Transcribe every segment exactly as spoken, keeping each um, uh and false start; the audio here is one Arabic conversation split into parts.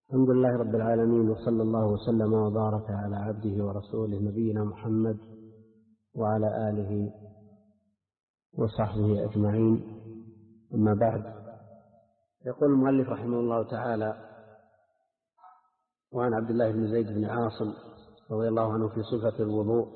الحمد لله رب العالمين، وصلى الله وسلم وبارك على عبده ورسوله نبينا محمد وعلى آله وصحبه أجمعين. أما بعد، يقول المؤلف رحمه الله تعالى: وعن عبد الله بن زيد بن عاصم رضي الله عنه في صفة الوضوء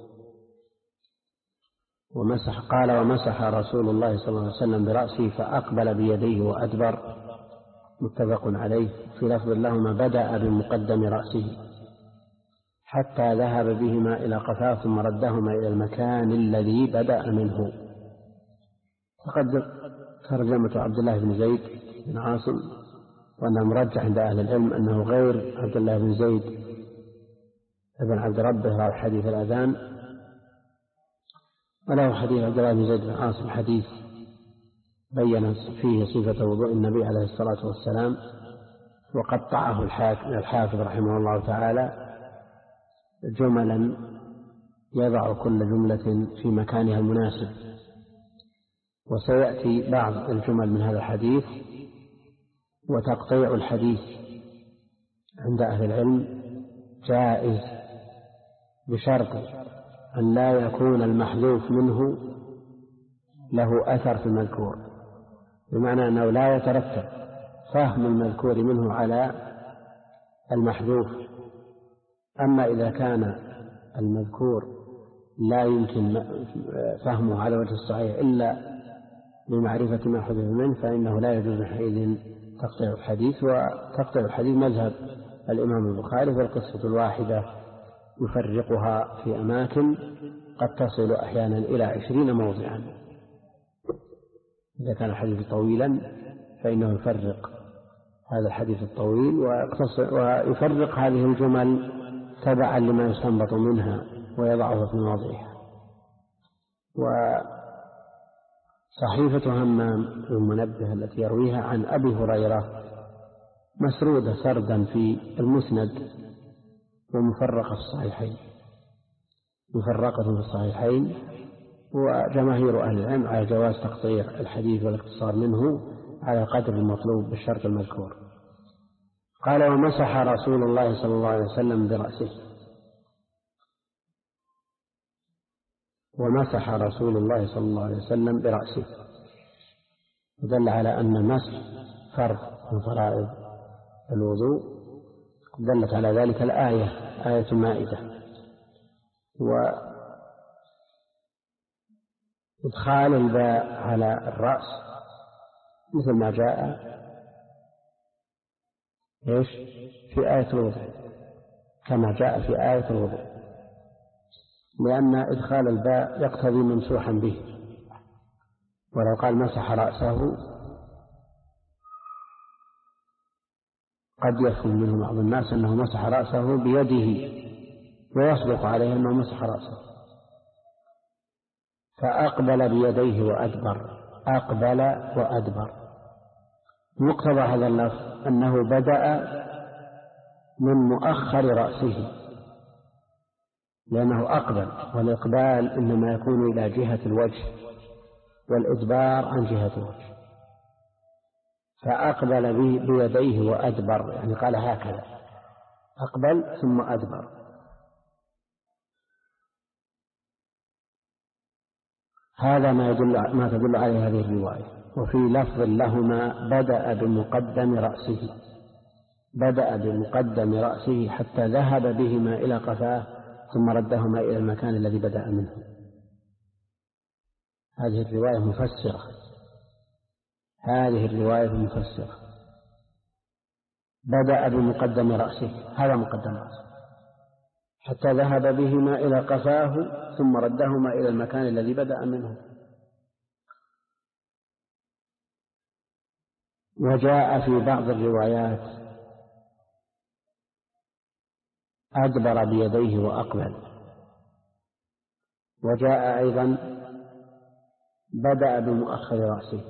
ومسح قال: ومسح رسول الله صلى الله عليه وسلم برأسه فأقبل بيديه وأدبر، متفق عليه. في لفظ لهما: بدأ بمقدم رأسه حتى ذهب بهما إلى قفاه ثم ردهما إلى المكان الذي بدأ منه. تقدم ترجمة عبد الله بن زيد بن عاصم، وأنه مرجح عند أهل العلم أنه غير عبد الله بن زيد بن عبد ربه راوي حديث الأذان، وله حديث عبد الله بن زيد بن عاصم حديث بين فيه صفة وضوء النبي عليه الصلاة والسلام، وقطعه الحافظ رحمه الله تعالى جملا يضع كل جملة في مكانها المناسب. وسيأتي بعض الجمل من هذا الحديث. وتقطيع الحديث عند أهل العلم جائز بشرط أن لا يكون المحذوف منه له أثر في المذكور، بمعنى أنه لا يترتب فهم المذكور منه على المحذوف. أما إذا كان المذكور لا يمكن فهمه على وجه الصحيح إلا بمعرفة ما حدث منه، فإنه لا يجوز حينئذ تقطيع الحديث. وتقطيع الحديث مذهب الإمام البخاري، والقصة الواحدة يفرقها في أماكن قد تصل أحيانا إلى عشرين موضعا. إذا كان الحديث طويلا فإنه يفرق هذا الحديث الطويل ويفرق هذه الجمل تبعا لما يستنبط منها ويضعها في مواضعها. وصحيفة همام المنبه التي يرويها عن أبي هريرة مسرودة سردا في المسند ومفرقة في الصحيحين مفرقة في الصحيحين وجماهير أهل العلم على جواز تقطيع الحديث والاقتصار منه على قدر المطلوب بالشرط المذكور. قال: ومسح رسول الله صلى الله عليه وسلم برأسه. ومسح رسول الله صلى الله عليه وسلم برأسه، ودل على أن المسح فرض من فرائض الوضوء، دلت على ذلك الآية آية المائدة. وإدخال الباء على الرأس مثل ما جاء إيش في آية الوضوء، كما جاء في آية الوضوء، لأن إدخال الباء يقتضي ممسوحا به. ولو قال مسح رأسه قد يفهم منه بعض الناس أنه مسح رأسه بيده ويصدق عليه أنه مسح رأسه. فأقبل بيديه وأدبر، أقبل وأدبر، مقتضى هذا اللفظ أنه بدأ من مؤخر رأسه لأنه أقبل، والإقبال إنما يكون إلى جهة الوجه والإدبار عن جهة الوجه. فأقبل بيديه وأدبر، يعني قال هكذا: أقبل ثم أدبر. هذا ما يدل ما تدل عليه هذه الرواية. وفي لفظ لهما: بدأ بمقدم رأسه، بدأ بمقدم رأسه حتى ذهب بهما إلى قفاه ثم ردهما إلى المكان الذي بدأ منه. هذه الرواية مفسرة هذه الرواية مفسرة بدأ بمقدم رأسه، هذا مقدم رأسه، حتى ذهب بهما إلى قفاه ثم ردهما إلى المكان الذي بدأ منه. وجاء في بعض الروايات: أدبر بيديه وأقبل. وجاء أيضا: بدأ بمؤخر رأسه.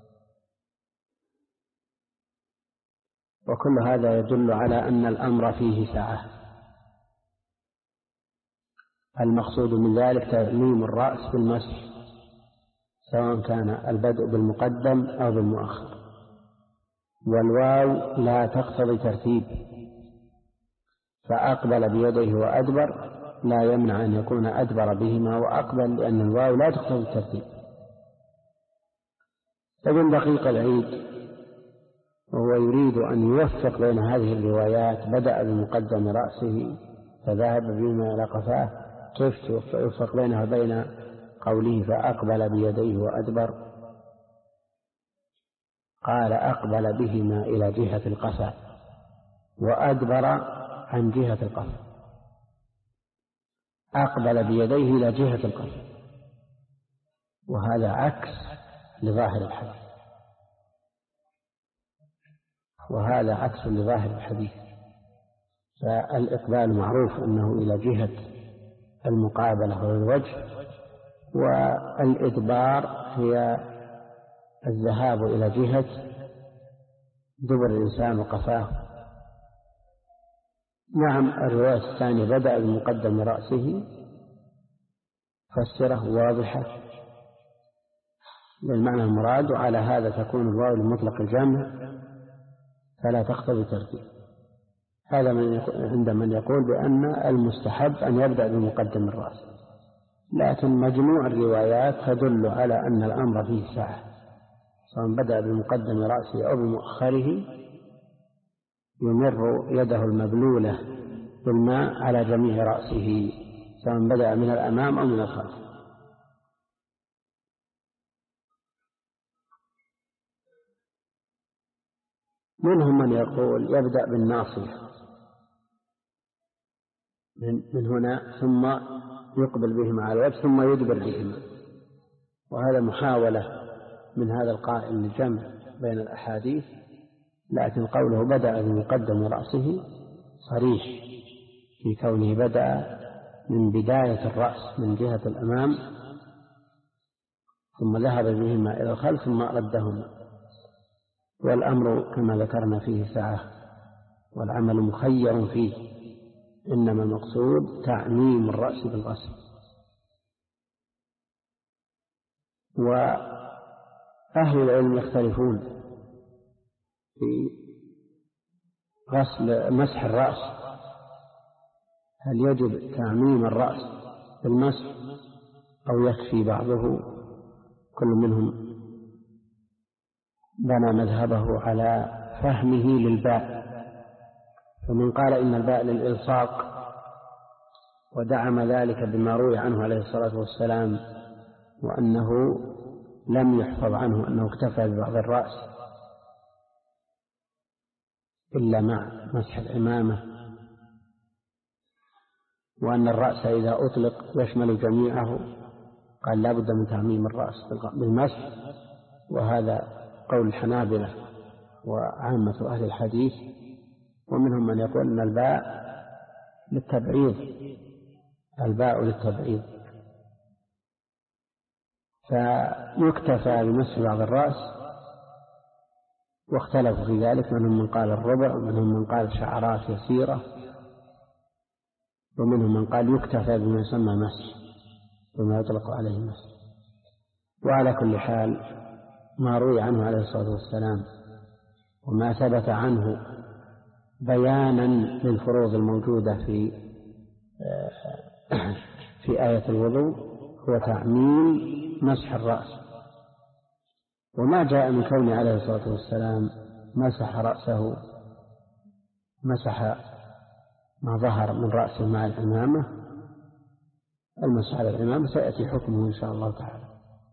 وكل هذا يدل على أن الأمر فيه سعة. المقصود من ذلك تعميم الرأس بالمسح، سواء كان البدء بالمقدم أو بالمؤخر. والواو لا تقتضي ترتيب، فأقبل بيديه وأدبر لا يمنع أن يكون أدبر بهما وأقبل، لأن الواو لا تقتضي الترتيب. ابن دقيق العيد وهو يريد أن يوفق بين هذه الروايات بدأ بمقدم رأسه فذهب بهما إلى قفاه، كيف يوفق بينها وبين قوله فأقبل بيديه وأدبر؟ قال أقبل بهما إلى جهة القفا وأدبر عن جهة القفا، أقبل بيديه إلى جهة القفا، وهذا عكس لظاهر الحديث، وهذا عكس لظاهر الحديث. فالإقبال معروف أنه إلى جهة المقابلة والوجه، والإدبار هي الذهاب إلى جهة دبر الإنسان وقفاه. نعم الرواية الثانية بدأ بمقدم رأسه فسره واضحة للمعنى المراد، وعلى هذا تكون الواو لمطلق الجمع فلا تقتضي ترتيب. هذا من عند من يقول بأن المستحب أن يبدأ بمقدم الرأس، لكن مجموع الروايات تدل على أن الأمر فيه سعة، سواء بدأ بمقدم رأسه أو بمؤخره يمر يده المبلولة بالماء على جميع رأسه، سواء بدأ من الأمام أو من الخلف. منهم من يقول يبدأ بالناصية من هنا ثم يقبل بهما على الوجه ثم يدبر بهما، وهذا محاولة من هذا القائل للجمع بين الأحاديث، لكن قوله بدأ بمقدم رأسه صريح في كونه بدأ من بداية الرأس من جهة الأمام ثم ذهب بهما إلى الخلف ثم ردهما، والأمر كما ذكرنا فيه سعة والعمل مخير فيه، إنما المقصود تعميم الرأس بالغسل. وأهل العلم يختلفون في غسل مسح الرأس، هل يجب تعميم الرأس بالمسح أو يكفي بعضه؟ كل منهم بنى مذهبه على فهمه للباء، فمن قال إن الباء للإلصاق ودعم ذلك بما روي عنه عليه الصلاة والسلام، وأنه لم يحفظ عنه أنه اكتفى ببعض الرأس إلا مع مسح العمامة، وأن الرأس إذا أطلق يشمل جميعه، قال لا بد من تعميم الرأس بالمسح، وهذا قول الحنابلة وعامة أهل الحديث. ومنهم من يقول أن الباء للتبعيض، الباء للتبعيض، فيكتفى بمسح بعض الرأس، واختلفوا في ذلك، منهم من قال الربع ومنهم من قال شعرات يسيرة، ومنهم من قال يكتفى بما يسمى مسح بما يطلق عليه مسح. وعلى كل حال ما روي عنه عليه الصلاة والسلام وما ثبت عنه بيانا للفروض الموجودة في في آية الوضوء هو تعميم مسح الرأس، وما جاء من كونه عليه الصلاة والسلام مسح رأسه مسح ما ظهر من رأسه مع العمامة، المسح على العمامة سيأتي حكمه إن شاء الله تعالى.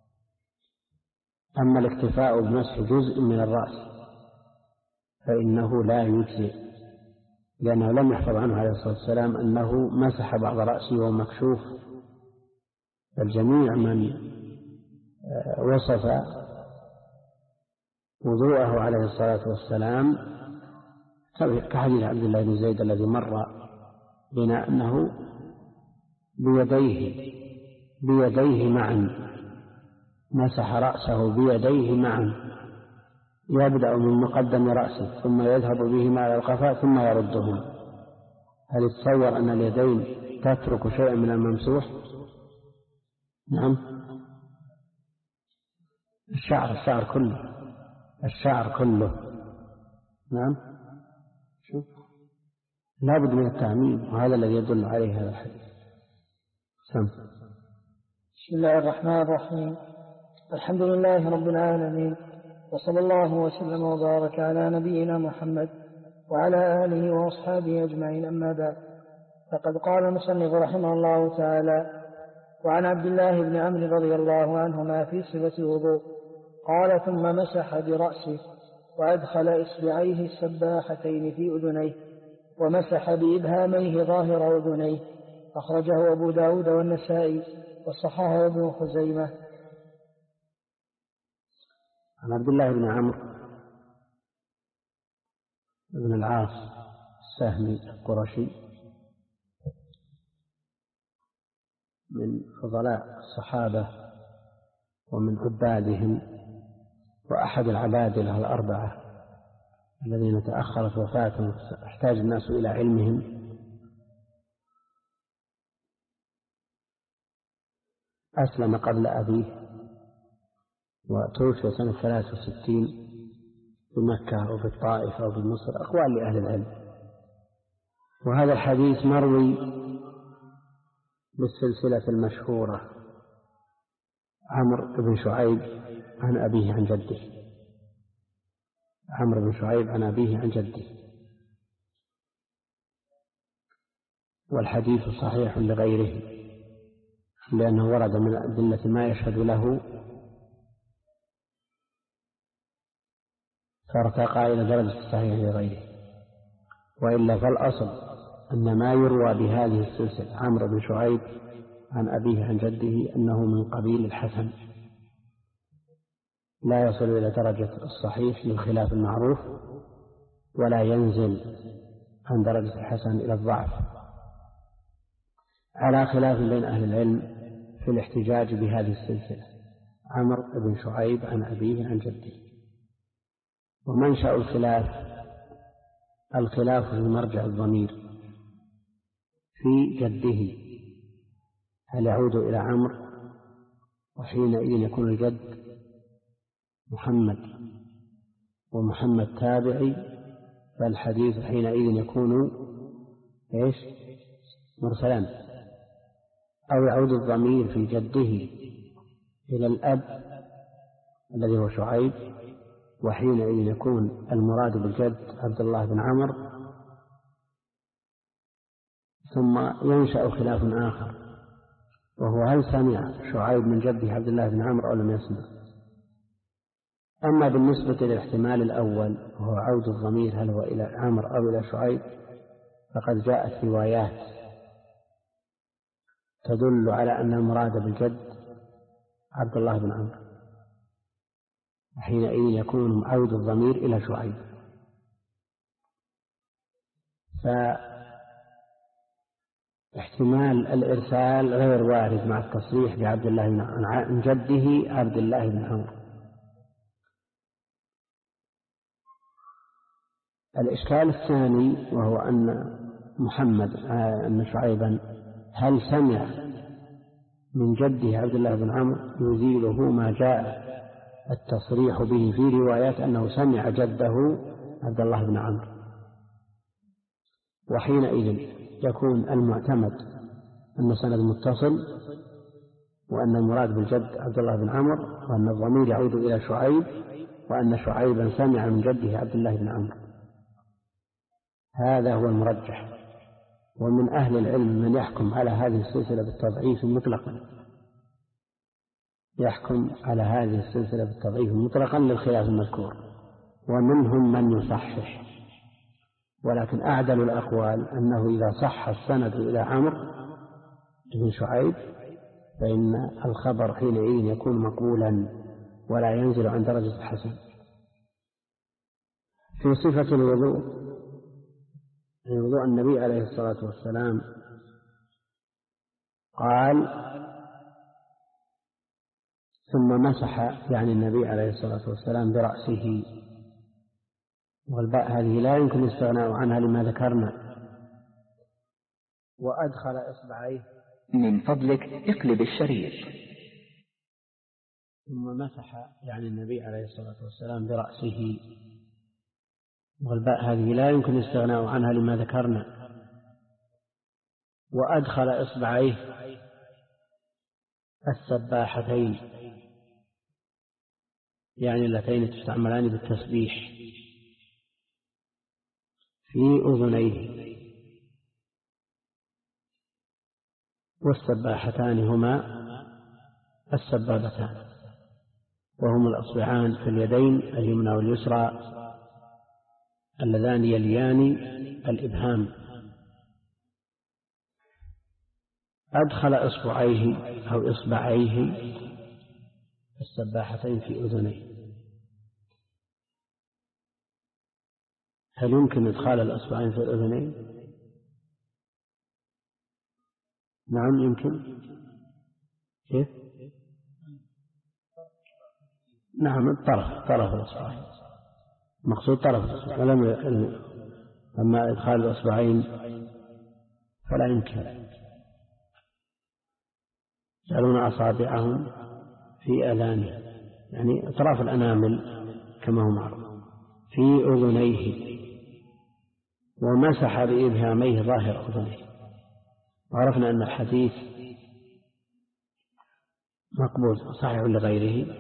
أما الاكتفاء بمسح جزء من الرأس فإنه لا يجزئ، لأنه لم يحفظ عنه عليه الصلاة والسلام أنه مسح بعض رأسه وهو مكشوف، الجميع من وصف وضوءه عليه الصلاة والسلام كحديث عبد الله بن زيد الذي مر بنا أنه بيديه بيديه معا مسح رأسه بيديه معا، يبدأ من مقدم رأسه ثم يذهب بهما على القفاء ثم يردهما. هل يتصور أن اليدين تترك شيئا من الممسوح؟ نعم، الشعر الشعر كله الشعر كله نعم، شوف لا بد من التعميم، وهذا الذي يدل عليه هذا الحديث. سم. بسم الله الرحمن الرحيم. الحمد لله رب العالمين، وصلى الله وسلم وبارك على نبينا محمد وعلى آله وأصحابه أجمعين، أما بعد. فقد قال المصنف رحمه الله تعالى: وعن عبد الله بن عمرو رضي الله عنهما في صفة الوضوء قال: ثم مسح برأسه وأدخل إصبعيه السباحتين في أذنيه ومسح بإبهاميه ظاهر أذنيه. أخرجه أبو داود والنسائي وصححه ابن خزيمة. عن عبد الله بن عمرو بن العاص السهمي القرشي من فضلاء الصحابة ومن عبادهم، وأحد العبادلة الأربعة الذين تأخرت وفاتهم احتاج الناس إلى علمهم. أسلم قبل أبيه وتوفي سنة ثلاث وستين بمكة أو بالطائف أو بمصر، أقوال لأهل العلم. وهذا الحديث مروي بالسلسلة المشهورة: عمرو بن شعيب عن أبيه عن جده، عمرو بن شعيب عن أبيه عن جده. والحديث صحيح لغيره، لأنه ورد من أدلة ما يشهد له فارتقى إلى درجة الصحيح لغيره. وإلا فالأصل أن ما يروى بهذه السلسلة عمرو بن شعيب عن أبيه عن جده أنه من قبيل الحسن، لا يصل إلى درجة الصحيح للخلاف المعروف، ولا ينزل عن درجة الحسن إلى الضعف، على خلاف بين أهل العلم في الاحتجاج بهذه السلسلة: عمرو بن شعيب عن أبيه عن جده. ومنشأ الخلاف الخلاف في مرجع الضمير في جده، هل يعود إلى عمرو وحينئذ يكون الجد محمد ومحمد تابعي، فالحديث حينئذ يكون إيش؟ مرسلا، أو يعود الضمير في جده إلى الأب الذي هو شعيب، وحينئذ يكون المراد بالجد عبد الله بن عمرو. ثم ينشأ خلاف آخر، وهو هل سمع شعيب من جده عبد الله بن عمرو أو لم يسمع. أما بالنسبة للاحتمال الأول وهو عود الضمير هل هو إلى عمرو أو إلى شعيب، فقد جاءت روايات تدل على أن المراد بالجد عبد الله بن عمرو، وحينئذ يكون عود الضمير إلى شعيب. فاحتمال الإرسال غير وارد مع التصريح بعبد الله بن عمرو عن جده عبد الله بن عمرو. الإشكال الثاني وهو أن محمد أن شعيبا هل سمع من جده عبد الله بن عمرو، يزيله ما جاء التصريح به في روايات أنه سمع جده عبد الله بن عمرو، وحينئذ يكون المعتمد أن سند متصل، وأن المراد بالجد عبد الله بن عمرو، وأن الضمير يعود إلى شعيب، وأن شعيبا سمع من جده عبد الله بن عمرو. هذا هو المرجح. ومن أهل العلم من يحكم على هذه السلسلة بالتضعيف مطلقا، يحكم على هذه السلسلة بالتضعيف مطلقا للخلاف المذكور، ومنهم من يصحح. ولكن أعدل الأقوال أنه إذا صح السند إلى عمرو بن شعيب فإن الخبر حينئذ يكون مقبولا ولا ينزل عن درجة الحسن. في صفة الوضوء، وضوء النبي عليه الصلاة والسلام، قال: ثم مسح، يعني النبي عليه الصلاة والسلام، برأسه، والباء هذه لا يمكن الاستغناء عنها لما ذكرنا. وأدخل إصبعيه، من فضلك اقلب الشريط. ثم مسح، يعني النبي عليه الصلاة والسلام، برأسه، والباء هذه لا يمكن الاستغناء عنها لما ذكرنا. وأدخل إصبعيه السباحتين يعني اللتين تستعملان بالتسبيح في أذنيه، والسباحتان هما السبابتان، وهما الأصبعان في اليدين اليمنى واليسرى اللذان يليان الإبهام. أدخل إصبعيه أو إصبعيه السباحتين في أذنيه. هل يمكن إدخال الأصبعين في الأذنين؟ نعم يمكن. كيف؟ نعم الطرف طرف الأصبعين مقصود طرف الأصبعين، ولم أما إدخال الأصبعين فلا يمكن. يجعلون أصابعهم في آذانه يعني أطراف الأنامل كما هو معروف في أذنيه، ومسح بإبهاميه ظاهر أذنيه. وعرفنا أن الحديث مقبول صحيح لغيره،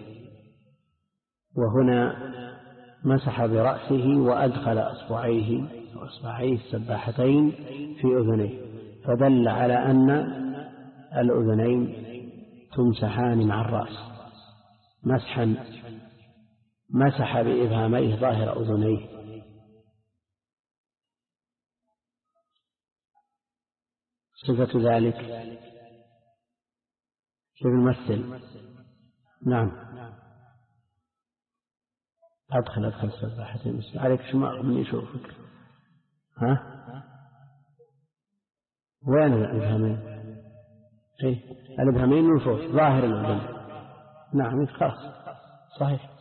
وهنا مسح برأسه وأدخل أصبعيه وأصبعيه السباحتين في أذنيه، فدل على أن الأذنين تمسحان مع الرأس مسحا، مسح بإبهاميه ظاهر أذنيه. صفة ذلك كيف نمثل؟ نعم أدخل أدخل السباحتين عليك شماغ من يشوفك. ها وين الإبهامين؟ إيه الإبهامين من فوق ظاهر الأذن. نعم خلاص صحيح.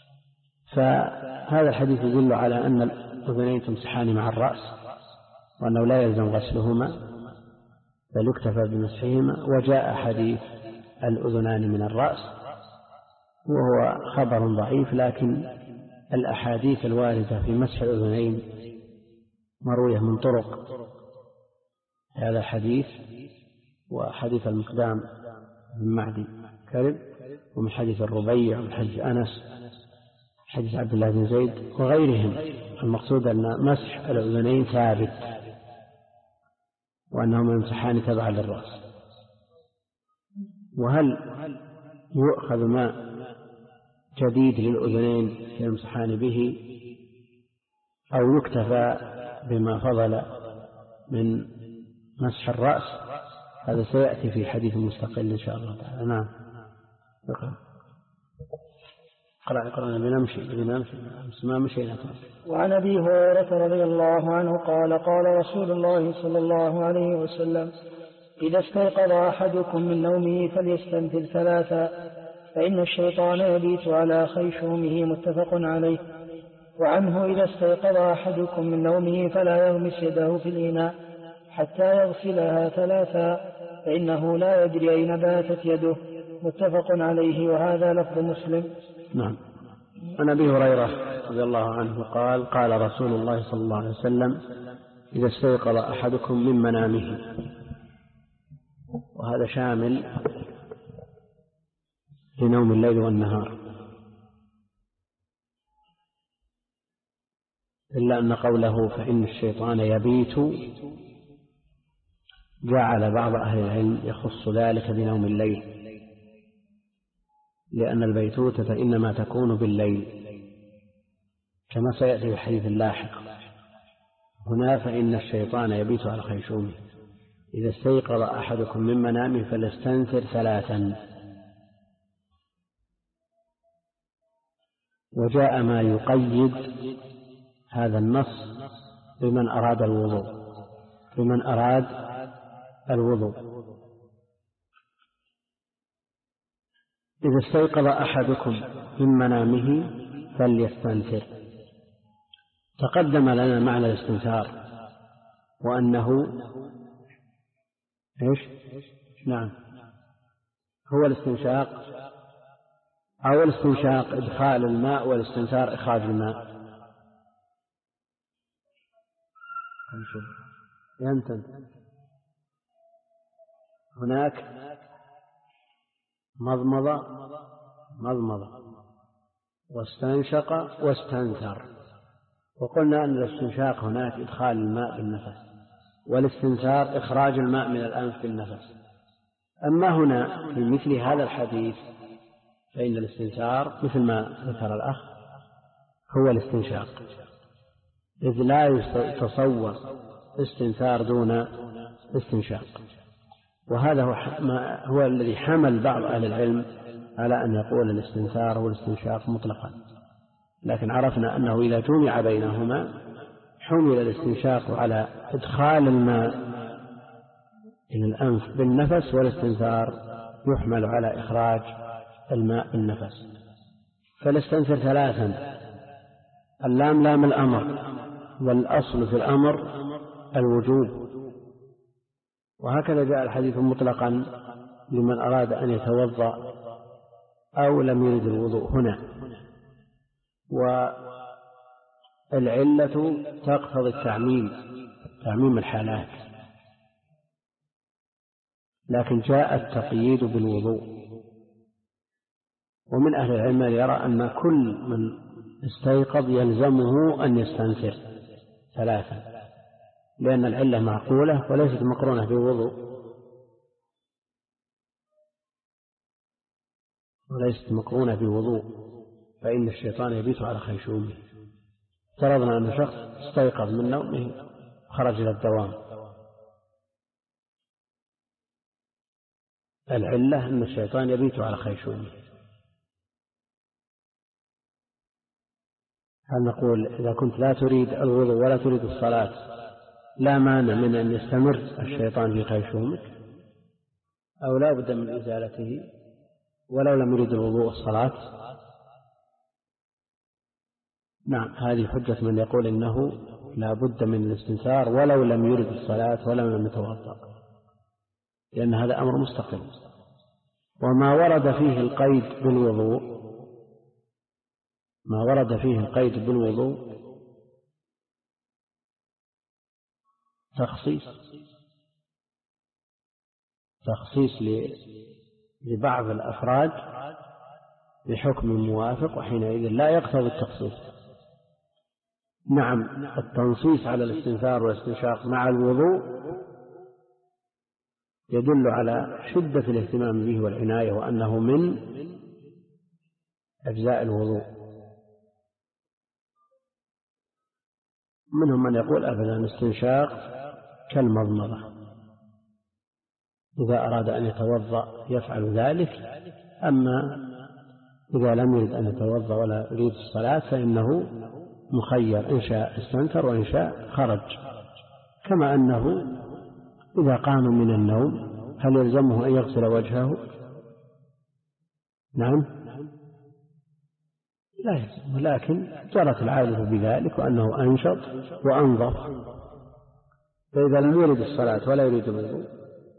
فهذا الحديث يدل على أن الأذنين تمسحان مع الرأس، وأنه لا يلزم غسلهما بل يكتفى بمسحهما. وجاء حديث الأذنان من الرأس وهو خبر ضعيف، لكن الأحاديث الواردة في مسح الأذنين مروية من طرق هذا الحديث، وحديث المقدام بن معدي كرب، ومن حديث الربيع، ومن حديث أنس، حديث عبد الله بن زيد وغيرهم. المقصود أن مسح الأذنين ثابت، وأنهما يمسحان تبعا للرأس. وهل يؤخذ ماء جديد للأذنين يمسحان به أو يكتفى بما فضل من مسح الرأس؟ هذا سيأتي في حديث مستقل إن شاء الله تعالى. نعم قرأ قرأنا بنمشي بنمشي ما مشينا. وعن أبي هريرة رضي الله عنه قال قال رسول الله صلى الله عليه وسلم: إذا استيقظ أحدكم من نومه فليستنفر ثلاثا، فإن الشيطان يبيت على خيشومه. متفق عليه. وعنه: إذا استيقظ أحدكم من نومه فلا يغمس يده في الإناء حتى يغسلها ثلاثا، فإنه لا يدري أين باتت يده. متفق عليه، وهذا لفظ مسلم. نعم. عن أبي هريرة رضي الله عنه قال قال رسول الله صلى الله عليه وسلم: إذا استيقظ أحدكم من منامه. وهذا شامل لنوم الليل والنهار، إلا أن قوله فإن الشيطان يبيت جعل بعض أهل العلم يخص ذلك بنوم الليل، لأن البيتوتة إنما تكون بالليل كما سيأتي في الحديث اللاحق. هنا فإن الشيطان يبيت على خيشومه. إذا استيقظ أحدكم من منامه فليستنثر ثلاثا. وجاء ما يقيد هذا النص بمن أراد الوضوء بمن أراد الوضوء إذا استيقظ أحدكم من منامه فليستنثر. تقدم لنا معنى الاستنثار، وأنه إيش؟ نعم هو الاستنشاق أو الاستنشاق إدخال الماء، والاستنثار إخراج الماء. ينتن هناك مضمضة مضمضة واستنشق واستنثر، وقلنا أن الاستنشاق هناك إدخال الماء بالنفس، والاستنثار إخراج الماء من الأنف بالنفس. أما هنا في مثل هذا الحديث فإن الاستنثار مثل ما ذكر الأخ هو الاستنشاق، إذ لا يتصور استنثار دون استنشاق. وهذا هو, هو الذي حمل بعض أهل العلم على أن يقول الاستنثار والاستنشاق مطلقا، لكن عرفنا أنه إذا جمع بينهما حمل الاستنشاق على إدخال الماء إلى الأنف بالنفس، والاستنثار يحمل على إخراج الماء بالنفس. فالاستنثر ثلاثا، اللام لام الأمر، والأصل في الأمر الوجوب، وهكذا جاء الحديث مطلقا لمن أراد أن يتوضأ أو لم يرد الوضوء هنا. والعلة تقتضي التعميم، تعميم الحالات، لكن جاء التقييد بالوضوء. ومن أهل العلم يرى أن كل من استيقظ يلزمه أن يستنثر ثلاثا، لأن العلة معقولة وليست مقرونة بوضوء، وليست مقرونة بوضوء، فإن الشيطان يبيت على خيشومه. افترضنا أن شخص استيقظ من نومه خرج إلى الدوام، العلة أن الشيطان يبيت على خيشومه. هل نقول إذا كنت لا تريد الوضوء ولا تريد الصلاة لا مانع من أن يستمر الشيطان في خيشومك، أو لا بد من إزالته ولو لم يريد الوضوء والصلاة؟ نعم، هذه حجة من يقول إنه لا بد من الاستنثار ولو لم يرد الصلاة ولو لم يتوضأ، لأن هذا أمر مستقل. وما ورد فيه القيد بالوضوء ما ورد فيه القيد بالوضوء تخصيص تخصيص لبعض الأفراد بحكم موافق، وحينئذ لا يقتضي التخصيص. نعم، التنصيص على الاستنثار والاستنشاق مع الوضوء يدل على شدة الاهتمام به والعناية، وأنه من أجزاء الوضوء. منهم من يقول أبدا الاستنشاق كالمضمضة، إذا أراد أن يتوضأ يفعل ذلك، أما إذا لم يرد أن يتوضأ ولا يريد الصلاة فإنه مخير، إن شاء استنثر وإن شاء خرج. كما أنه إذا قام من النوم هل يلزمه أن يغسل وجهه؟ نعم، لا يلزم، لكن جرت العادة بذلك وأنه أنشط وأنظف. فإذا لم يرد الصلاة ولا يريد الوضوء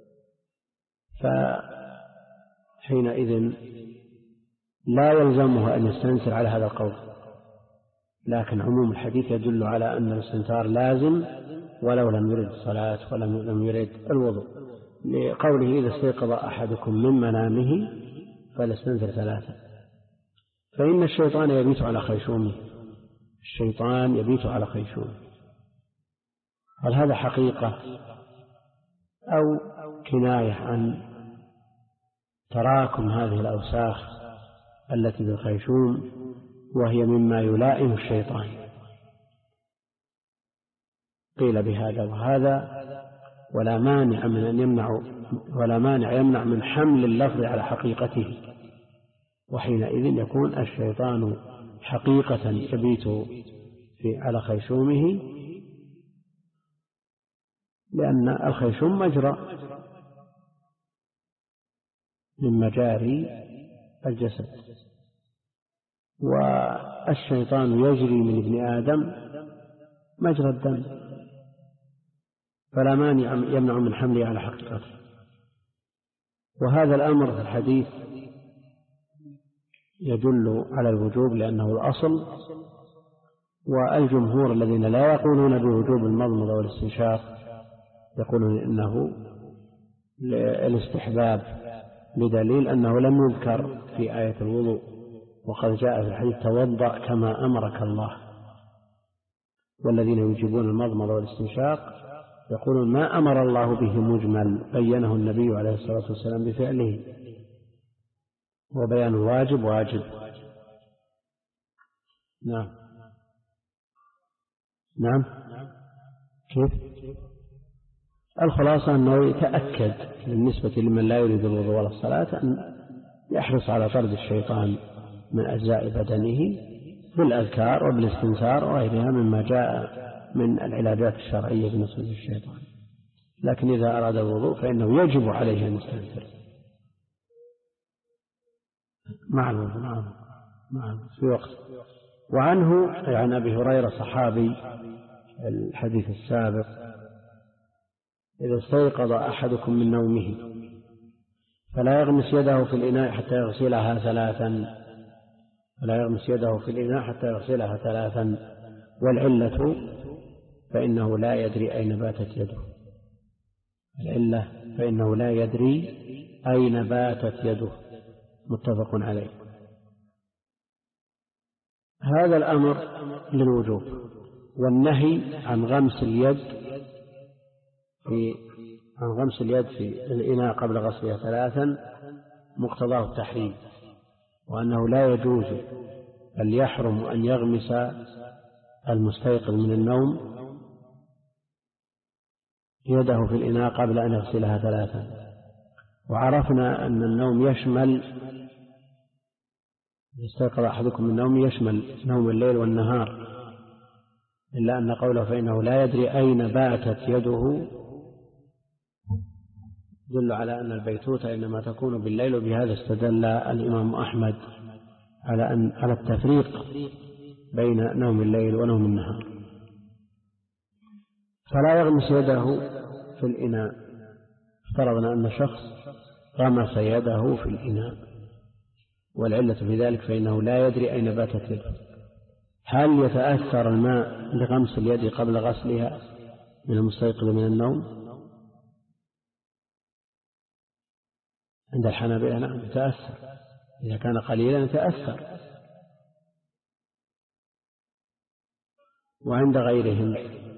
فحينئذ لا يلزمه أن يستنثر على هذا القول، لكن عموم الحديث يدل على أن الاستنثار لازم ولو لم يرد الصلاة ولم لم يرد الوضوء، لقوله إذا استيقظ أحدكم من منامه فليستنثر ثلاثة. فإن الشيطان يبيت على خيشومه، الشيطان يبيت على خيشومه. هل هذا حقيقة أو كناية عن تراكم هذه الأوساخ التي بالخيشوم وهي مما يلائم الشيطان؟ قيل بهذا وهذا، ولا مانع من أن يمنع ولا مانع يمنع من حمل اللفظ على حقيقته، وحينئذ يكون الشيطان حقيقة يبيت في على خيشومه، لأن الخيشوم مجرى من مجاري الجسد، والشيطان يجري من ابن آدم مجرى الدم، فلا مانع يمنع من حمله على حقيقته. وهذا الأمر في الحديث يدل على الوجوب لأنه الأصل، والجمهور الذين لا يقولون بوجوب المضمضة والاستنشاق يقولون إنه الاستحباب بدليل أنه لم يذكر في آية الوضوء، وقد جاء في الحديث توضأ كما أمرك الله. والذين يجيبون المضمضة والاستنشاق يقولون ما أمر الله به مجمل، بينه النبي عليه الصلاة والسلام بفعله، وبيان الواجب واجب. نعم نعم كيف؟ الخلاصة أنه يتأكد بالنسبة لمن لا يريد الوضوء ولا الصلاة أن يحرص على طرد الشيطان من أجزاء بدنه بالأذكار وبالاستنثار وغيرها مما جاء من العلاجات الشرعية بالنسبة للشيطان. لكن إذا أراد الوضوء فإنه يجب عليه أن يستنثر مع الوضوء معه معه في وقت. وعنه عن أبي هريرة صحابي الحديث السابق: إذا استيقظ أحدكم من نومه فلا يغمس يده في الإناء حتى يغسلها ثلاثا فلا يغمس يده في الإناء حتى يغسلها ثلاثا والعلة فإنه لا يدري أين باتت يده. العلة فإنه لا يدري أين باتت يده. متفق عليه. هذا الأمر للوجوب، والنهي عن غمس اليد في عن غمس اليد في الإناء قبل غسلها ثلاثا مقتضاه التحريم، وأنه لا يجوز بل يحرم أن يغمس المستيقظ من النوم يده في الإناء قبل أن يغسلها ثلاثا. وعرفنا أن النوم يشمل يستيقظ أحدكم من النوم يشمل نوم الليل والنهار، إلا أن قوله فإنه لا يدري أين باتت يده يدل على أن البيتوتة إنما تكون بالليل، وبهذا استدل الإمام أحمد على أن على التفريق بين نوم الليل ونوم النهار. فلا يغمس يده في الإناء. افترضنا أن شخص غمس يده في الإناء، والعلة في ذلك فإنه لا يدري أين باتت يده. هل يتأثر الماء لغمس اليد قبل غسلها من المستيقظ من النوم؟ عند الحنابلة نعم يتأثر، إذا كان قليلا يتأثر. وعند غيرهم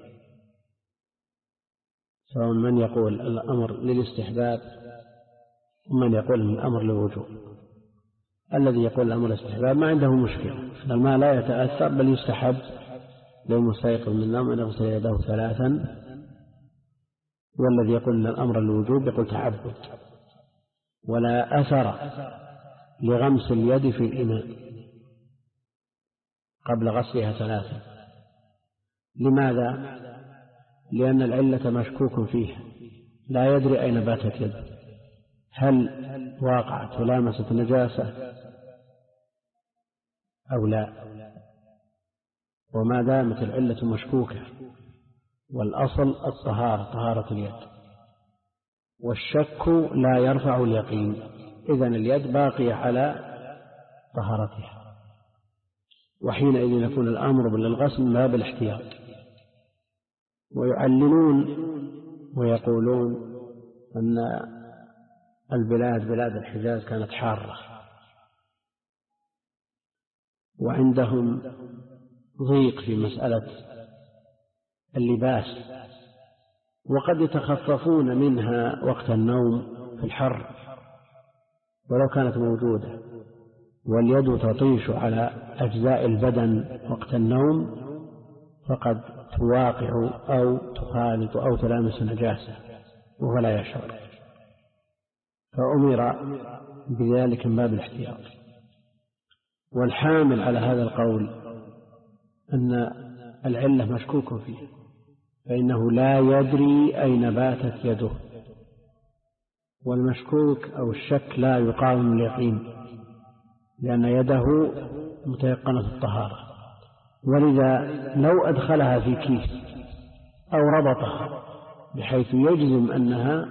سواء من يقول الأمر للاستحباب ومن يقول الأمر للوجوب. الذي يقول الأمر للاستحباب ما عنده مشكلة، الماء لا يتأثر بل يستحب للمستيقظ من النوم أن يغسل يده ثلاثا. والذي يقول أن الأمر للوجوب يقول تعبد، ولا أثر لغمس اليد في الإناء قبل غسلها ثلاثا. لماذا؟ لأن العلة مشكوك فيها، لا يدري أين باتت يده، هل واقعت ولامست نجاسة أو لا. وما دامت العلة مشكوكة والأصل الطهارة طهارة اليد، والشك لا يرفع اليقين، إذن اليد باقية على طهارتها، وحينئذ يكون الأمر للغسل من باب الاحتياط. ويعللون ويقولون أن البلاد بلاد الحجاز كانت حارة وعندهم ضيق في مسألة اللباس، وقد يتخففون منها وقت النوم في الحر ولو كانت موجودة، واليد تطيش على أجزاء البدن وقت النوم فقد تواقع أو تخالط أو تلامس نجاسة وهو لا يشعر، فأمر بذلك من باب الاحتياط. والحامل على هذا القول أن العلة مشكوك فيه، فإنه لا يدري أين باتت يده، والمشكوك أو الشك لا يقاوم اليقين لأن يده متيقنة الطهارة. ولذا لو أدخلها في كيس أو ربطها بحيث يجزم أنها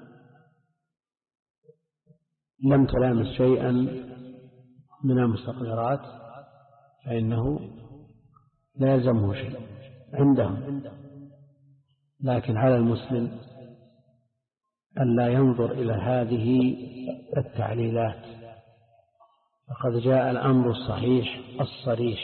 لم تلامس شيئا من المستقذرات فإنه لا يلزمه شيء عندهم. لكن على المسلم ألا ينظر إلى هذه التعليلات، فقد جاء الأمر الصحيح الصريح،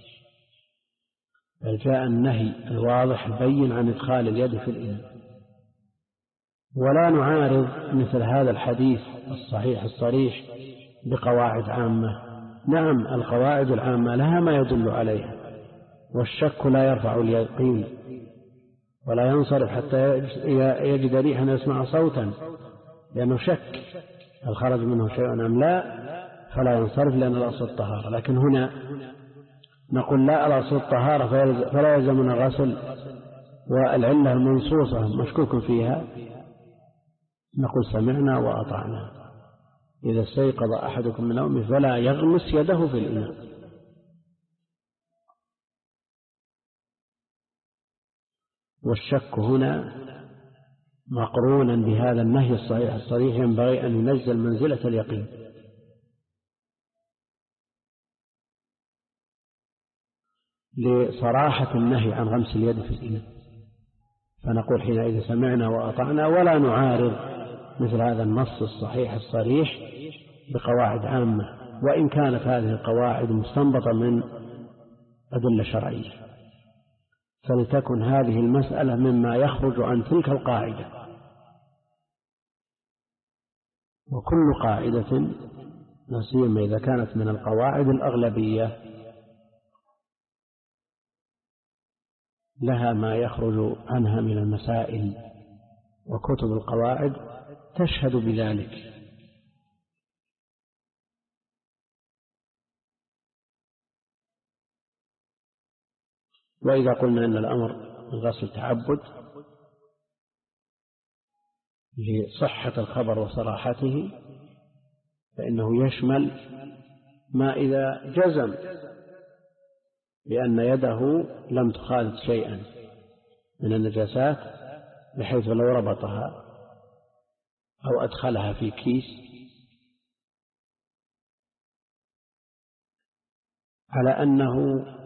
بل جاء النهي الواضح البين عن إدخال اليد في الإناء. ولا نعارض مثل هذا الحديث الصحيح الصريح بقواعد عامة. نعم، القواعد العامة لها ما يدل عليها، والشك لا يرفع اليقين، ولا ينصرف حتى يجد ريحا يسمع صوتا، لأنه شك هل خرج منه شيء أم لا، فلا ينصرف لأن الأصل الطهارة. لكن هنا نقول لا، الأصل الطهارة فلا يلزمنا الغسل، والعلة المنصوصة مشكوك فيها، نقول سمعنا وأطعنا. إذا استيقظ أحدكم من نومه فلا يغمس يده في الإناء. والشك هنا مقرونا بهذا النهي الصحيح الصريح، ينبغي أن ينزل منزلة اليقين. لصراحة النهي عن غمس اليد في الإناء، فنقول حينئذ سمعنا وأطعنا، ولا نعارض مثل هذا النص الصحيح الصريح بقواعد عامة، وإن كانت هذه القواعد مستنبطة من أدلة شرعية، فلتكن هذه المسألة مما يخرج عن تلك القاعدة. وكل قاعدة، لا سيما إذا كانت من القواعد الأغلبية، لها ما يخرج عنها من المسائل، وكتب القواعد تشهد بذلك. وإذا قلنا أن الأمر غسل تعبد لصحة الخبر وصراحته، فإنه يشمل ما إذا جزم بأن يده لم تخالط شيئا من النجاسات، بحيث لو ربطها أو أدخلها في كيس على أنه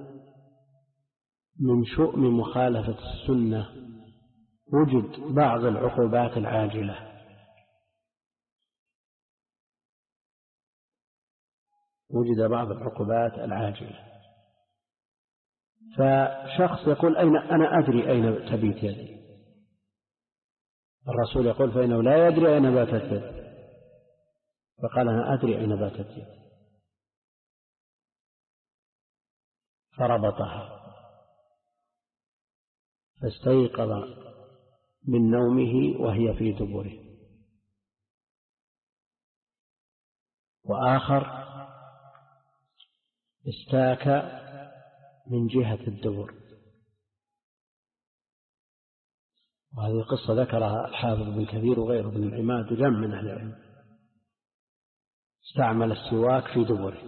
من شؤم مخالفة السنة وجد بعض العقوبات العاجلة، وجد بعض العقوبات العاجلة فشخص يقول أين أنا أدري أين تبيت يدي، الرسول يقول فإنه لا يدري أين باتت يدي، فقال أنا أدري أين باتت يدي، فربطها، فاستيقظ من نومه وهي في دبره. وآخر استاك من جهة الدبر، وهذه القصة ذكرها الحافظ بن كثير وغيره بن العماد وجمع من أهل العلم، استعمل السواك في دبره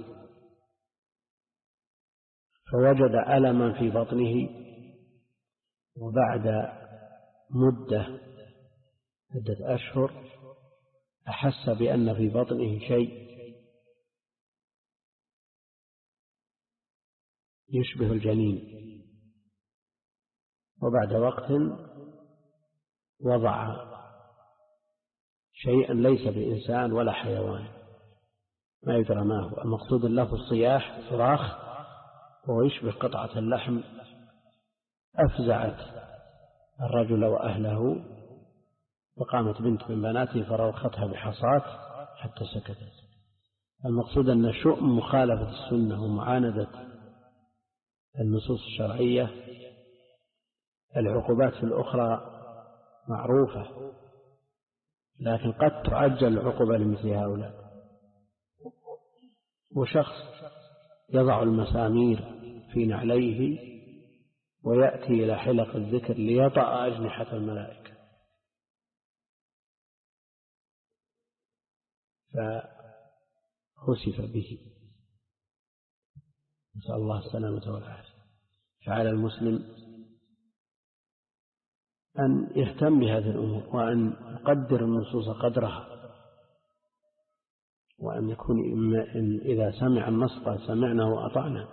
فوجد ألما في بطنه، وبعد مدة عدة أشهر أحس بأن في بطنه شيء يشبه الجنين، وبعد وقت وضع شيئا ليس بإنسان ولا حيوان، ما يدرى ما هو، المقصود له الصياح صراخ وهو يشبه قطعة اللحم، أفزعت الرجل وأهله، وقامت بنت من بناته فروختها بحصات حتى سكتت. المقصود أن شؤم مخالفة السنة ومعاندة النصوص الشرعية العقوبات في الأخرى معروفة، لكن قد تعجل العقوبة لمثل هؤلاء. وشخص يضع المسامير في نعليه ويأتي إلى حلق الذكر ليطأ أجنحة الملائكة، فخسف به، نسأل الله السلامة والعافية. فعلى المسلم أن يهتم بهذه الأمور، وأن يقدر النصوص قدرها، وأن يكون إذا سمع النص قال سمعنا وأطعنا،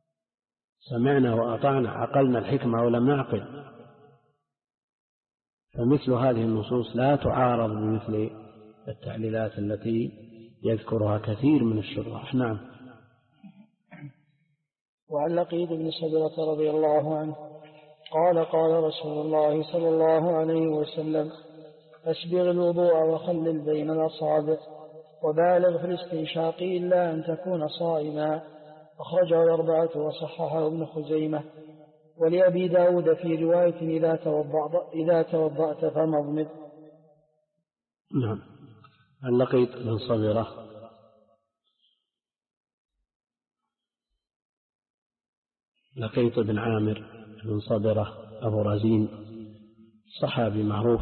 سمعنا وأطعنا، عقلنا الحكمة ولم نعقل، فمثل هذه النصوص لا تعارض بمثل التعليلات التي يذكرها كثير من الشراح. نعم. وعن لقيط بن صبرة رضي الله عنه قال قال رسول الله صلى الله عليه وسلم أسبغ الوضوء وخلل بين الأصابع وبالغ في الاستنشاق إلا أن تكون صائما. أخرجه الأربعة وصححه ابن خزيمة. ولأبي داود في رواية إذا توضأت, إذا توضأت فمضمض. نعم. عن لقيط بن صبرة لقيط بن عامر بن صبرة أبو رزين صحابي معروف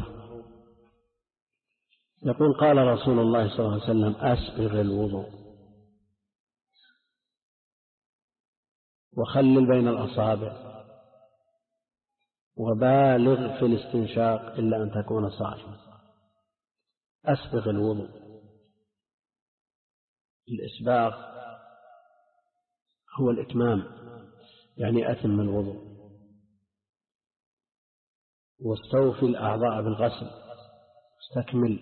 يقول قال رسول الله صلى الله عليه وسلم أسبغ الوضوء وخلل بين الأصابع وبالغ في الاستنشاق إلا أن تكون صائما. أسبغ الوضوء، الإسباغ هو الإتمام، يعني أتم الوضوء. واستوفي الأعضاء بالغسل، استكمل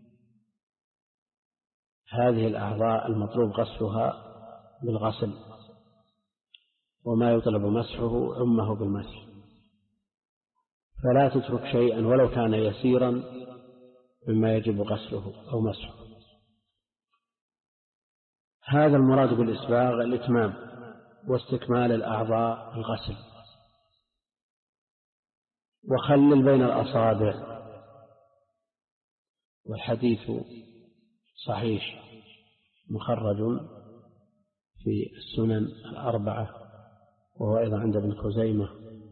هذه الأعضاء المطلوب غسلها بالغسل، وما يطلب مسحه عمه بالمسح، فلا تترك شيئا ولو كان يسيرا مما يجب غسله أو مسحه. هذا المراد بالإسباغ الإتمام واستكمال الأعضاء الغسل. وخلل بين الأصابع، والحديث صحيح مخرج في السنن الأربعة، وهو أيضا عند ابن خزيمة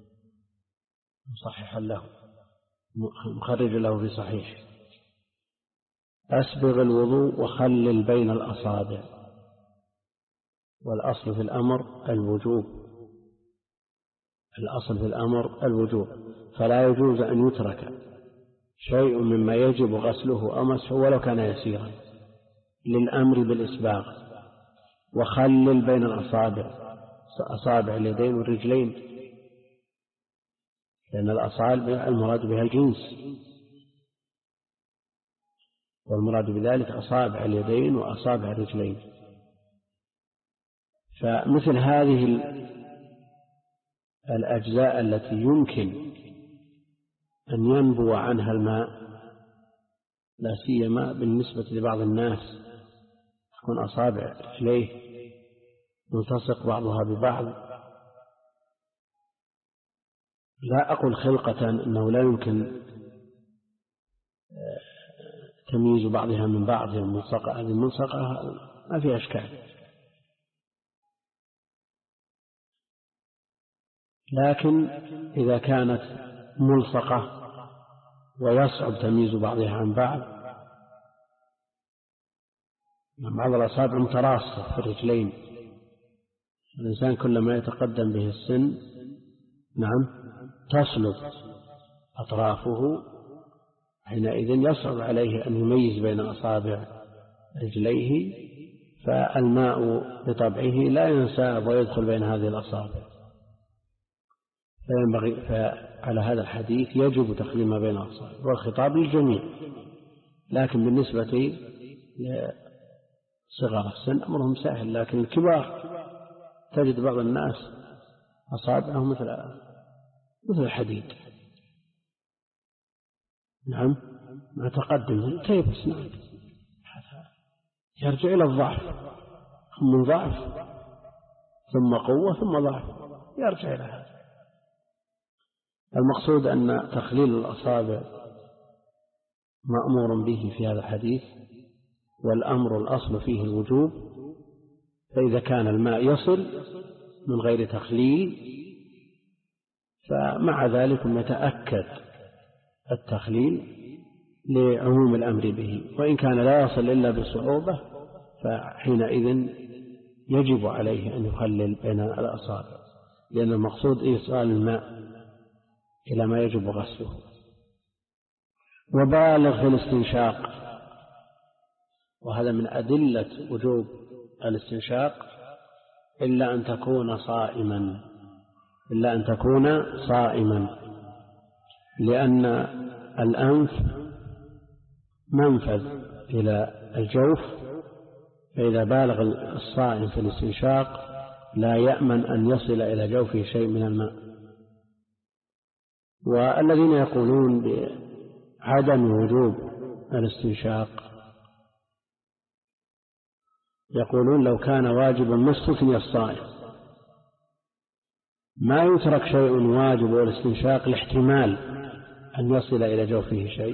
مصححا له مخرج له في صحيح. أسبغ الوضوء وخلل بين الأصابع، والأصل في الأمر الوجوب، الأصل في الأمر الوجوب، فلا يجوز أن يترك شيء مما يجب غسله أو مسحه ولو كان يسيرا للأمر بالإسباغ. وخلل بين الأصابع، أصابع اليدين والرجلين، لأن الأصابع المراد بها الجنس، والمراد بذلك أصابع اليدين وأصابع الرجلين. فمثل هذه الأجزاء التي يمكن أن ينبو عنها الماء، لا سيما بالنسبة لبعض الناس تكون أصابع رجليه ملتصق بعضها ببعض، لا أقول خلقة أنه لا يمكن تمييز بعضها من بعض، الملصقة هذه الملصقة ما فيها أشكال، لكن إذا كانت ملصقة ويصعب تمييز بعضها عن بعض، بعض الأصابع متراصة في الرجلين، الإنسان كلما يتقدم به السن نعم تصلب أطرافه، حينئذ يصعب عليه أن يميز بين أصابع رجليه، فالماء بطبعه لا ينساب ويدخل بين هذه الأصابع، فينبغي فعلى هذا الحديث يجب تخليل ما بين الأصابع، والخطاب للجميع. لكن بالنسبة لصغار السن أمرهم سهل، لكن الكبار تجد بعض الناس أصابعه مثل مثل الحديد، نعم مع تقدم تيبس، نعم يرجع إلى الضعف، من ضعف ثم قوة ثم ضعف يرجع إلى هذا. المقصود أن تخليل الأصابع مأمور به في هذا الحديث، والأمر الأصل فيه الوجوب، فإذا كان الماء يصل من غير تخليل فمع ذلك يتأكد التخليل لعموم الأمر به، وإن كان لا يصل إلا بصعوبة فحينئذ يجب عليه أن يخلل بين الأصابع، لأن المقصود إيصال الماء إلى ما يجب غسله. وبالغ في الاستنشاق، وهذا من أدلة وجوب الاستنشاق، إلا أن تكون صائما إلا أن تكون صائما لأن الأنف منفذ إلى الجوف، فإذا بالغ الصائم في الاستنشاق لا يأمن أن يصل إلى جوفه شيء من الماء. والذين يقولون بعدم وجوب الاستنشاق يقولون لو كان واجبا ما استثني الصائم، ما يترك شيء واجب والاستنشاق لاحتمال أن يصل إلى جوفه شيء،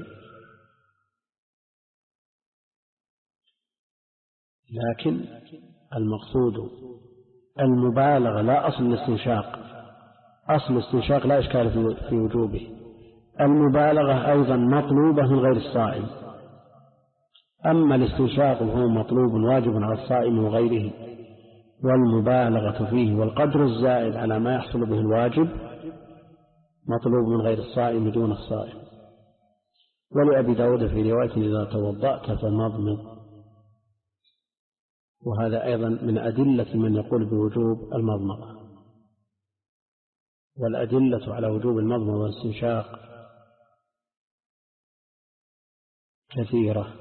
لكن المقصود المبالغة لا أصل الاستنشاق. أصل الاستنشاق لا إشكال في وجوبه، المبالغة أيضا مطلوبة من غير الصائم. أما الاستنشاق هو مطلوب واجب على الصائم وغيره، والمبالغة فيه والقدر الزائد على ما يحصل به الواجب مطلوب من غير الصائم دون الصائم. ولأبي داود في رواية إذا توضأت فمضمض، وهذا أيضا من أدلة من يقول بوجوب المضمضة. والأدلة على وجوب المضمضة والاستنشاق كثيرة،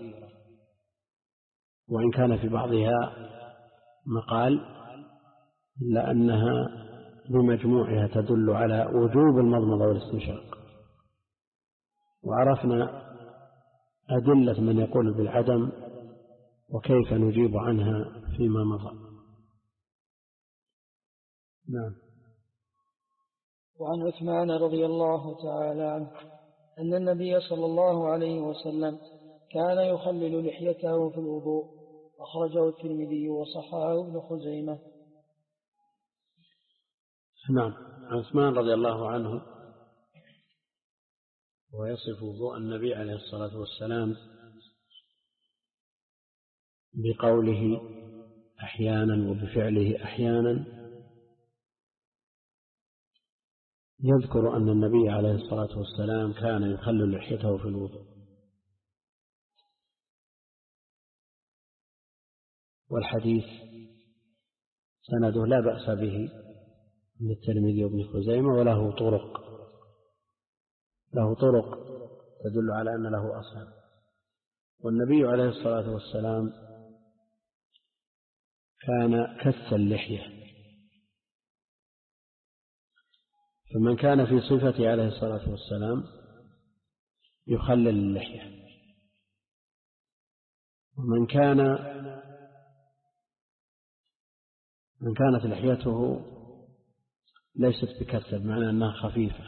وإن كان في بعضها مقال إلا أنها بمجموعها تدل على وجوب المضمضة والاستنشاق. وعرفنا أدلة من يقول بالعدم وكيف نجيب عنها فيما مضى. نعم. وعن عثمان رضي الله تعالى عنه أن النبي صلى الله عليه وسلم كان يخلل لحيته في الوضوء، أخرجه الترمذي وصححه ابن خزيمة. نعم. عثمان رضي الله عنه ويصف وضوء النبي عليه الصلاة والسلام بقوله أحيانا وبفعله أحيانا، يذكر أن النبي عليه الصلاة والسلام كان يخلل لحيته في الوضوء. والحديث سنده لا بأس به من الترمذي وابن خزيمة، وله طرق له طرق تدل على أن له أصل. والنبي عليه الصلاة والسلام كان كث اللحية، فمن كان في صفته عليه الصلاة والسلام يخلل اللحية، ومن كان من كانت لحيته ليست بكثة بمعنى أنها خفيفة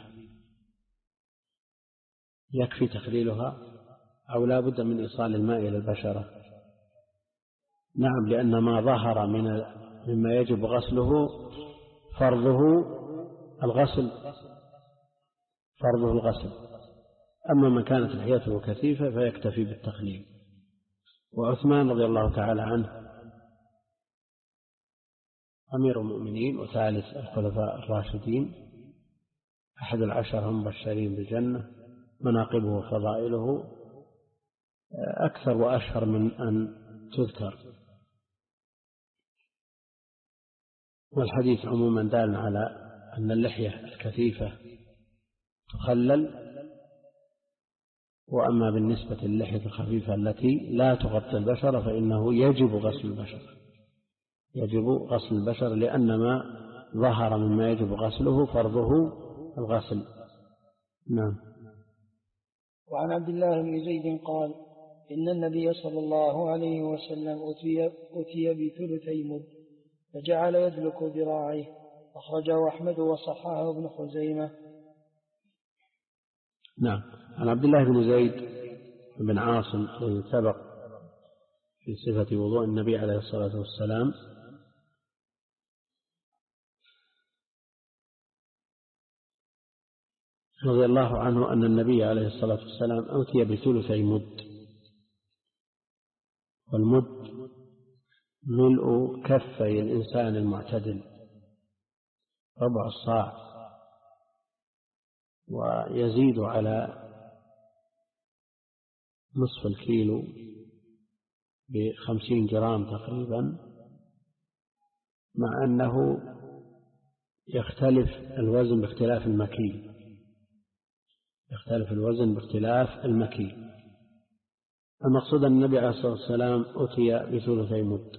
يكفي تخليلها أو لا بد من إيصال الماء إلى البشرة. نعم، لأن ما ظهر من مما يجب غسله فرضه الغسل فرضه الغسل أما من كانت لحيته كثيفة فيكتفي بالتخليل. وعثمان رضي الله تعالى عنه أمير المؤمنين وثالث الخلفاء الراشدين، أحد العشر المبشرين بالجنة، مناقبه وفضائله أكثر وأشهر من أن تذكر. والحديث عموما دال على أن اللحية الكثيفة تخلل، وأما بالنسبة للحية الخفيفة التي لا تغطي البشرة فإنه يجب غسل البشرة يجب غسل البشرة لأن ما ظهر مما يجب غسله فرضه الغسل. نعم. وعن عبد الله بن زيد قال إن النبي صلى الله عليه وسلم أتي, أتي بثلثي مد فجعل يدلك ذراعيه، أخرجه أحمد وصححه ابن خزيمة. نعم. عن عبد الله بن زيد بن عاصم الذي سبق في صفة وضوء النبي عليه الصلاة والسلام رضي الله عنه أن النبي عليه الصلاة والسلام أوتي بثلثي مد، والمد ملء كفي الإنسان المعتدل ربع الصاع، ويزيد على نصف الكيلو بخمسين جرام تقريبا، مع أنه يختلف الوزن باختلاف المكيل، يختلف الوزن باختلاف المكيل. المقصود أن النبي عليه الصلاة والسلام أتي بثلثي مد،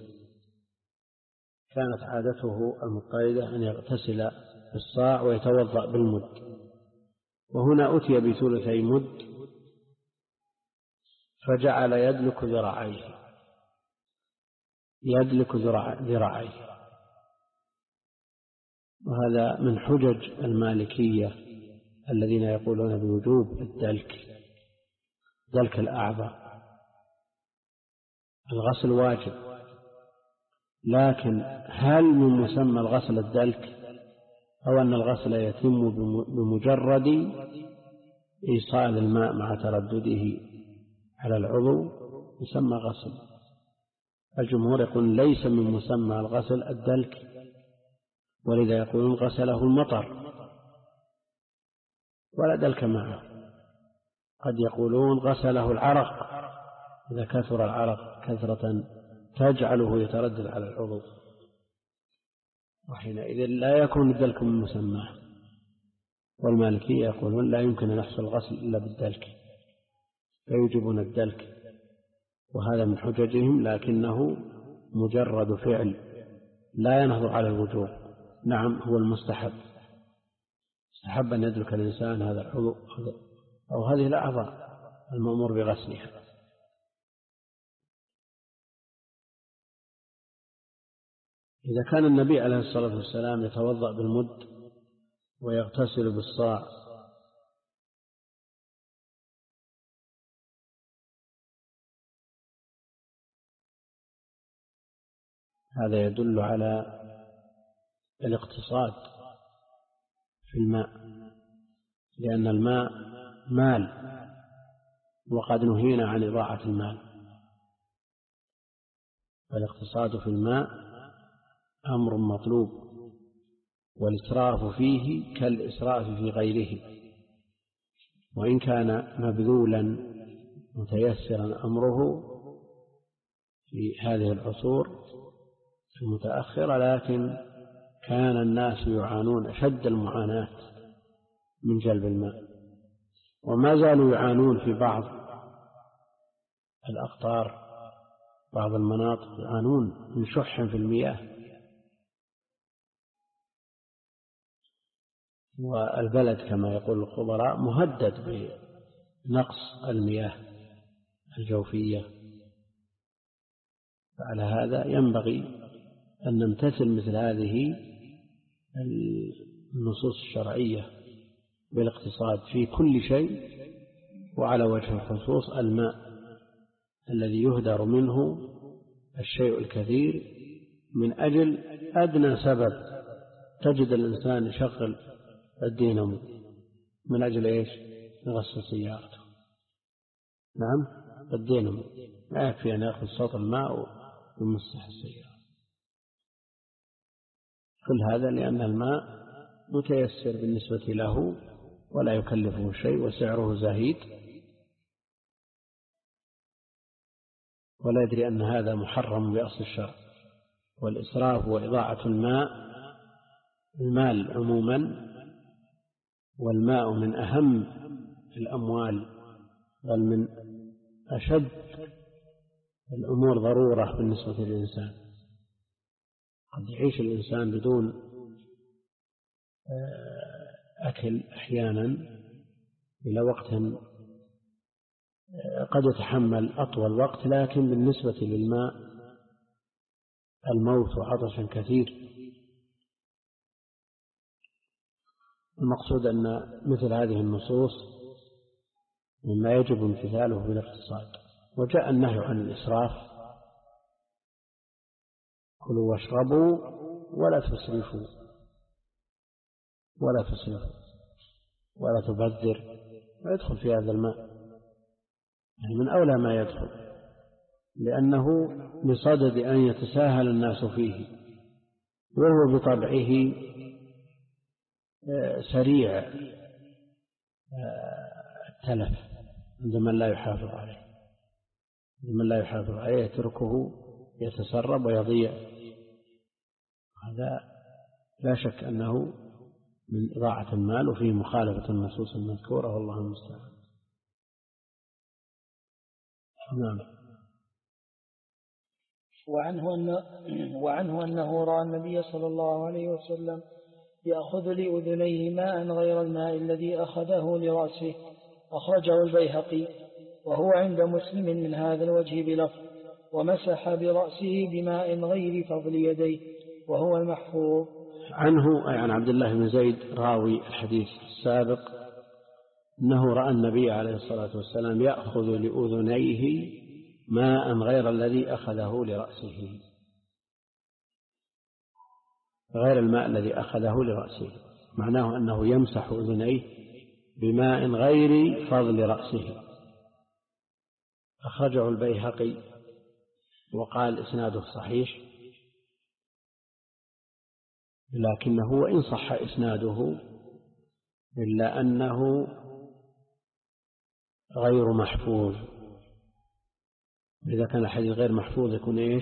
كانت عادته المضطردة أن يغتسل بالصاع ويتوضأ بالمد، وهنا أتي بثلثي مد فجعل يدلك ذراعيه يدلك ذراعيه وهذا من حجج المالكية الذين يقولون بوجوب الدلك دلك الأعضاء. الغسل واجب، لكن هل من مسمى الغسل الدلك أو أن الغسل يتم بمجرد إيصال الماء مع تردده على العضو يسمى غسل؟ الجمهور يقول ليس من مسمى الغسل الدلك، ولذا يقولون غسله المطر ولا دلك معه. قد يقولون غسله العرق إذا كثر العرق كثرة تجعله يتردد على العضو، وحينئذ لا يكون الدلك من مسماه. والمالكية يقولون لا يمكن أن يحصل الغسل إلا بالدلك، فيوجبون الدلك، وهذا من حججهم، لكنه مجرد فعل لا ينهض على الوجوب. نعم هو المستحب، استحب أن يدرك الإنسان هذا العضو أو هذه الأعضاء المأمور بغسلها. إذا كان النبي عليه الصلاة والسلام يتوضأ بالمد ويغتسل بالصاع هذا يدل على الاقتصاد في الماء، لأن الماء مال وقد نهينا عن إضاعة المال، فالاقتصاد في الماء أمر مطلوب، والإسراف فيه كالإسراف في غيره، وإن كان مبذولا متيسرا أمره في هذه العصور المتأخرة، لكن كان الناس يعانون أشد المعاناة من جلب الماء، وما زالوا يعانون في بعض الأقطار، بعض المناطق يعانون من شح في المياه، والبلد كما يقول الخبراء مهدد بنقص المياه الجوفية. فعلى هذا ينبغي أن نمتثل مثل هذه النصوص الشرعية بالاقتصاد في كل شيء، وعلى وجه الخصوص الماء الذي يهدر منه الشيء الكثير من أجل أدنى سبب. تجد الإنسان يشغل الدينامو من أجل إيش؟ يغسل سيارته. نعم الدينامو لا يكفي أن يأخذ صوت الماء ويمسح السيارة. كل هذا لأن الماء متيسر بالنسبة له ولا يكلفه شيء وسعره زهيد، ولا يدري أن هذا محرم بأصل الشرع. والإسراف وإضاعة الماء المال عموما، والماء من أهم الأموال، بل من أشد الأمور ضرورة بالنسبة للإنسان. قد يعيش الإنسان بدون أكل أحيانا إلى وقت قد يتحمل أطول وقت، لكن بالنسبة للماء الموت وعطش كثير. المقصود أن مثل هذه النصوص مما يجب امتثاله بالاقتصاد. وجاء النهي عن الإسراف: كلوا واشربوا ولا تسرفوا ولا تسرفوا ولا تبذر، ويدخل في هذا الماء، يعني من أولى ما يدخل، لأنه بصدد أن يتساهل الناس فيه، وهو بطبعه سريع التلف عندما لا يحافظ عليه، عندما لا يحافظ عليه يتركه يتسرب ويضيع. هذا لا شك أنه من إضاعة المال وفيه مخالفة النصوص المذكورة، والله المستعان. نعم. وعنه, أن وعنه أنه رأى النبي صلى الله عليه وسلم يأخذ لأذنيه ماء غير الماء الذي أخذه لرأسه، أخرجه البيهقي، وهو عند مسلم من هذا الوجه بلفظ: ومسح برأسه بماء غير فضل يديه، وهو المحفوظ. عنه أي عن عبد الله بن زيد راوي الحديث السابق أنه رأى النبي عليه الصلاة والسلام يأخذ لأذنيه ماء غير الذي أخذه لرأسه، غير الماء الذي أخذه لرأسه، معناه أنه يمسح أذنيه بماء غير فضل رأسه. أخرجه البيهقي وقال إسناده صحيح، لكنه وإن صح إسناده إلا أنه غير محفوظ. إذا كان الحديث غير محفوظ يكون إيش؟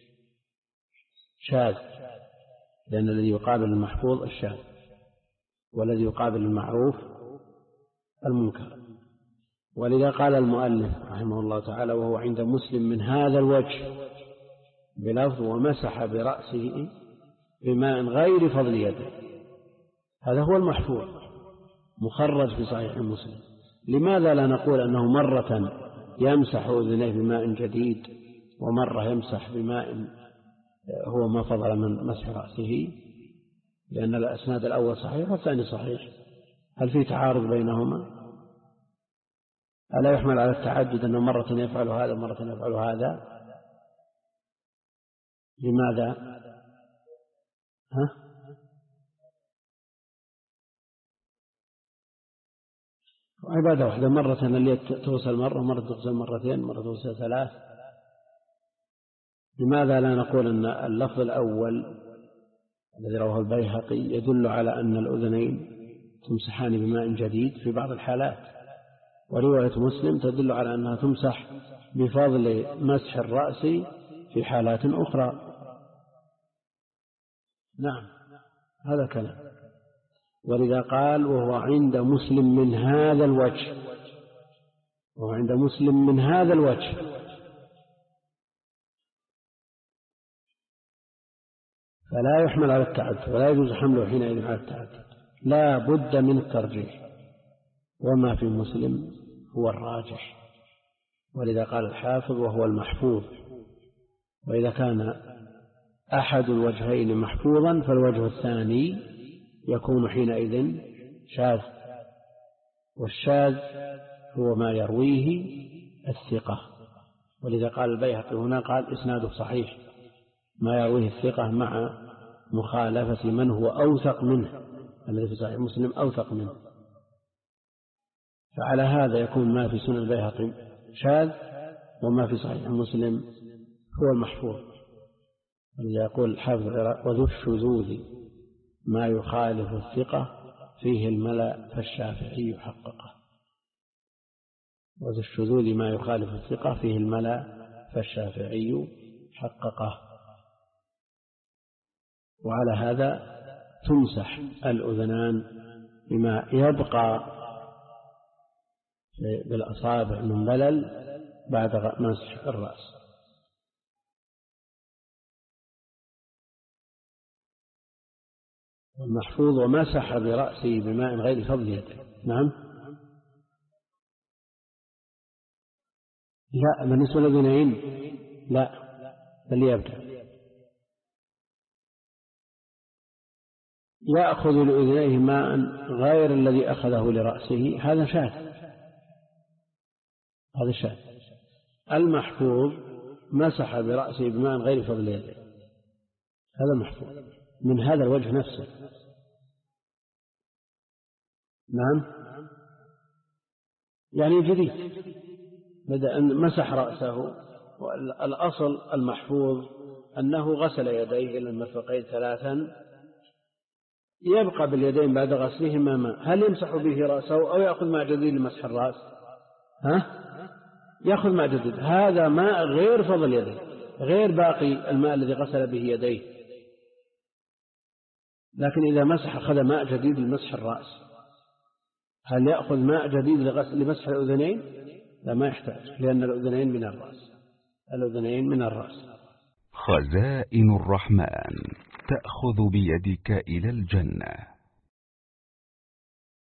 شاذ، لأن الذي يقابل المحفوظ الشاذ، والذي يقابل المعروف المنكر. ولذا قال المؤلف رحمه الله تعالى: وهو عند مسلم من هذا الوجه بلفظ: ومسح برأسه بماء غير فضل يده. هذا هو المحفوظ مخرج في صحيح مسلم. لماذا لا نقول أنه مرة يمسح أذنيه بماء جديد ومرة يمسح بماء هو ما فضل من مسح رأسه؟ لأن الأسناد الأول صحيح والثاني صحيح. هل في تعارض بينهما؟ ألا يحمل على التعدد أنه مرة يفعل هذا ومرة يفعل هذا؟ لماذا؟ ها؟ عبادة واحدة، مرة اللي توصل مرة، مرة توصل مرتين، مرة توصل ثلاث. لماذا لا نقول أن اللفظ الأول الذي رواه البيهقي يدل على أن الأذنين تمسحان بماء جديد في بعض الحالات، ورواية مسلم تدل على أنها تمسح بفضل مسح الرأس في حالات أخرى؟ نعم، هذا كلام. ولذا قال: وهو عند مسلم من هذا الوجه، وهو عند مسلم من هذا الوجه. فلا يحمل على التعدد، ولا يجوز حمله حينئذ على التعدد، لا بد من الترجيح، وما في مسلم هو الراجح. ولذا قال الحافظ: وهو المحفوظ. وإذا كان أحد الوجهين محفوظا فالوجه الثاني يكون حينئذ شاذ، والشاذ هو ما يرويه الثقة. ولذا قال البيهقي هنا قال إسناده صحيح، ما يرويه الثقة مع مخالفة من هو أوثق منه، الذي في صحيح مسلم أوثق منه. فعلى هذا يكون ما في سنن البيهقي شاذ، وما في صحيح مسلم هو المحفوظ. ولذا يقول الحافظ: وذو الشذوذ ما يخالف الثقة فيه الملأ فالشافعي حققه. وذو الشذوذ ما يخالف الثقة فيه الملأ فالشافعي حققه. وعلى هذا تمسح الأذنان بما يبقى بالأصابع من بلل بعد مسح الرأس. المحفوظ: ومسح برأسه بماء غير فضل يده. نعم. لا، بالنسبة للأذنين لا، بل يبدأ يأخذ لأذنيه ماء غير الذي أخذه لرأسه، هذا شاذ، هذا شاذ. المحفوظ: مسح برأسه بماء غير فضل يده، هذا محفوظ من هذا الوجه نفسه. نعم، يعني جديد، بدأ أن مسح رأسه. والأصل المحفوظ أنه غسل يديه إلى المرفقين ثلاثا، يبقى باليدين بعد غسلهما ماء. هل يمسح به رأسه أو يأخذ ماء جديد لمسح الرأس؟ ها؟ يأخذ ماء جديد. هذا ماء غير فضل يديه، غير باقي الماء الذي غسل به يديه. لكن إذا مسح أخذ ماء جديد لمسح الرأس، هل يأخذ ماء جديد لمسح الأذنين؟ لا، ما يحتاج، لأن الأذنين من الرأس، الأذنين من الرأس. خزائن الرحمن تأخذ بيدك إلى الجنة.